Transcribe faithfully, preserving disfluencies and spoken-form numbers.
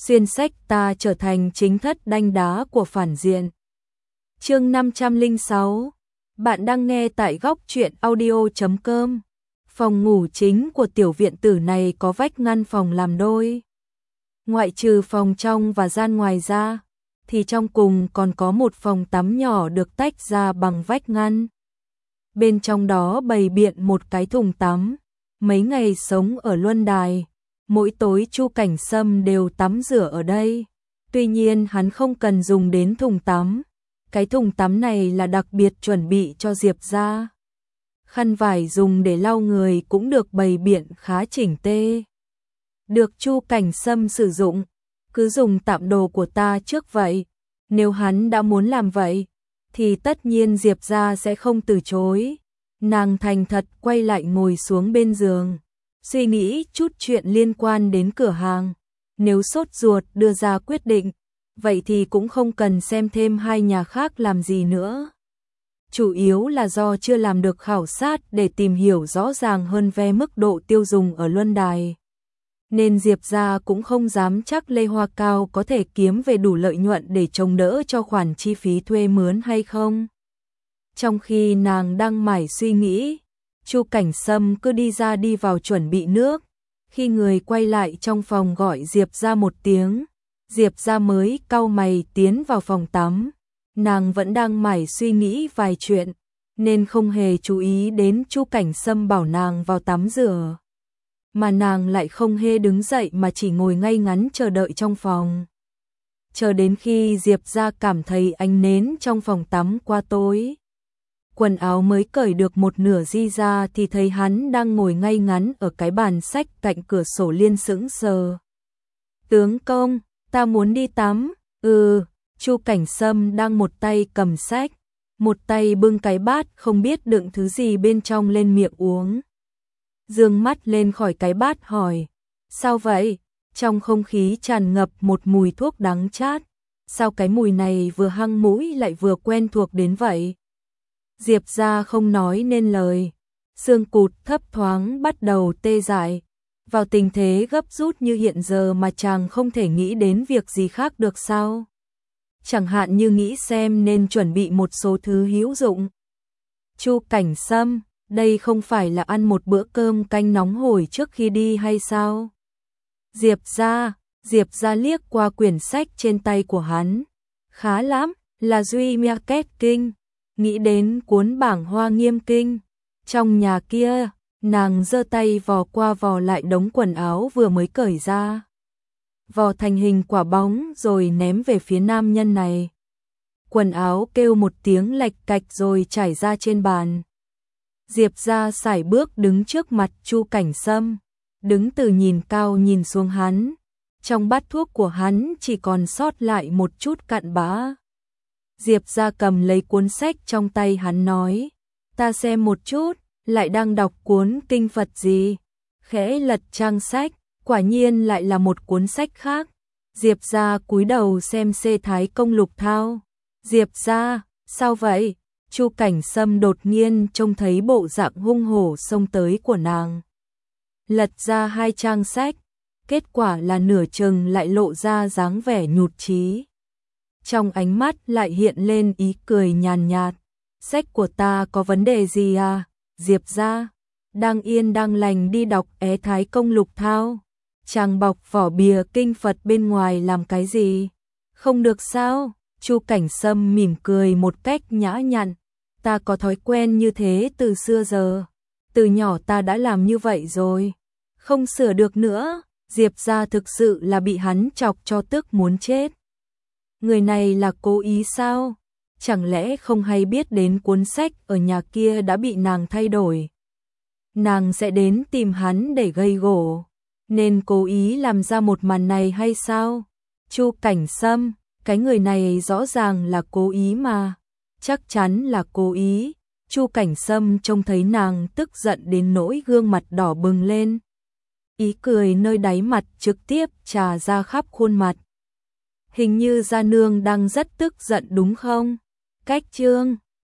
xuyên sách ta trở thành chính thất đanh đá của phản diện. Chương năm trăm lẻ sáu. Bạn đang nghe tại góc truyện audio chấm com. Phòng ngủ chính của tiểu viện tử này có vách ngăn phòng làm đôi. Ngoại trừ phòng trong và gian ngoài ra, thì trong cùng còn có một phòng tắm nhỏ được tách ra bằng vách ngăn. Bên trong đó bày biện một cái thùng tắm. Mấy ngày sống ở Luân Đài, mỗi tối Chu Cảnh Sâm đều tắm rửa ở đây. Tuy nhiên hắn không cần dùng đến thùng tắm. Cái thùng tắm này là đặc biệt chuẩn bị cho Diệp gia. Khăn vải dùng để lau người cũng được bày biện khá chỉnh tê. Được Chu Cảnh Sâm sử dụng, cứ dùng tạm đồ của ta trước vậy. Nếu hắn đã muốn làm vậy, thì tất nhiên Diệp gia sẽ không từ chối. Nàng thành thật quay lại ngồi xuống bên giường, suy nghĩ chút chuyện liên quan đến cửa hàng. Nếu sốt ruột đưa ra quyết định, vậy thì cũng không cần xem thêm hai nhà khác làm gì nữa. Chủ yếu là do chưa làm được khảo sát để tìm hiểu rõ ràng hơn về mức độ tiêu dùng ở Luân Đài. Nên Diệp gia cũng không dám chắc Lê Hoa Cao có thể kiếm về đủ lợi nhuận để chống đỡ cho khoản chi phí thuê mướn hay không. Trong khi nàng đang mải suy nghĩ, Chu Cảnh Sâm cứ đi ra đi vào chuẩn bị nước. Khi người quay lại trong phòng gọi Diệp gia một tiếng, Diệp gia mới cau mày tiến vào phòng tắm. Nàng vẫn đang mải suy nghĩ vài chuyện, nên không hề chú ý đến Chu Cảnh Sâm bảo nàng vào tắm rửa. Mà nàng lại không hề đứng dậy mà chỉ ngồi ngay ngắn chờ đợi trong phòng. Chờ đến khi Diệp gia cảm thấy ánh nến trong phòng tắm quá tối, quần áo mới cởi được một nửa di ra thì thấy hắn đang ngồi ngay ngắn ở cái bàn sách cạnh cửa sổ liên sững sờ. Tướng công, ta muốn đi tắm. Ừ, Chu Cảnh Sâm đang một tay cầm sách, một tay bưng cái bát không biết đựng thứ gì bên trong lên miệng uống. Dương mắt lên khỏi cái bát hỏi, sao vậy? Trong không khí tràn ngập một mùi thuốc đắng chát. Sao cái mùi này vừa hăng mũi lại vừa quen thuộc đến vậy? Diệp gia không nói nên lời, xương cụt thấp thoáng bắt đầu tê dại. Vào tình thế gấp rút như hiện giờ mà chàng không thể nghĩ đến việc gì khác được sao? Chẳng hạn như nghĩ xem nên chuẩn bị một số thứ hữu dụng. Chu Cảnh Sâm, đây không phải là ăn một bữa cơm canh nóng hổi trước khi đi hay sao? Diệp gia, Diệp gia liếc qua quyển sách trên tay của hắn. Khá lắm, là Duy Market Kinh. Nghĩ đến cuốn bảng Hoa Nghiêm Kinh. Trong nhà kia, nàng giơ tay vò qua vò lại đống quần áo vừa mới cởi ra. Vò thành hình quả bóng rồi ném về phía nam nhân này. Quần áo kêu một tiếng lạch cạch rồi trải ra trên bàn. Diệp gia sải bước đứng trước mặt Chu Cảnh Sâm, đứng từ nhìn cao nhìn xuống hắn. Trong bát thuốc của hắn chỉ còn sót lại một chút cặn bã. Diệp gia cầm lấy cuốn sách trong tay hắn nói, ta xem một chút, lại đang đọc cuốn kinh Phật gì? Khẽ lật trang sách, quả nhiên lại là một cuốn sách khác. Diệp gia cúi đầu xem Xê Thái Công Lục Thao. Diệp gia, sao vậy? Chu Cảnh Sâm đột nhiên trông thấy bộ dạng hung hổ xông tới của nàng. Lật ra hai trang sách, kết quả là nửa chừng lại lộ ra dáng vẻ nhụt chí. Trong ánh mắt lại hiện lên ý cười nhàn nhạt. Sách của ta có vấn đề gì à? Diệp gia, đang yên đang lành đi đọc É Thái Công Lục Thao. Chàng bọc vỏ bìa kinh Phật bên ngoài làm cái gì? Không được sao? Chu Cảnh Sâm mỉm cười một cách nhã nhặn. Ta có thói quen như thế từ xưa giờ. Từ nhỏ ta đã làm như vậy rồi. Không sửa được nữa. Diệp gia thực sự là bị hắn chọc cho tức muốn chết. Người này là cố ý sao? Chẳng lẽ không hay biết đến cuốn sách ở nhà kia đã bị nàng thay đổi? Nàng sẽ đến tìm hắn để gây gổ, nên cố ý làm ra một màn này hay sao? Chu Cảnh Sâm, cái người này rõ ràng là cố ý mà. Chắc chắn là cố ý. Chu Cảnh Sâm trông thấy nàng tức giận đến nỗi gương mặt đỏ bừng lên. Ý cười nơi đáy mặt trực tiếp trà ra khắp khuôn mặt. Hình như gia nương đang rất tức giận đúng không? Cách chương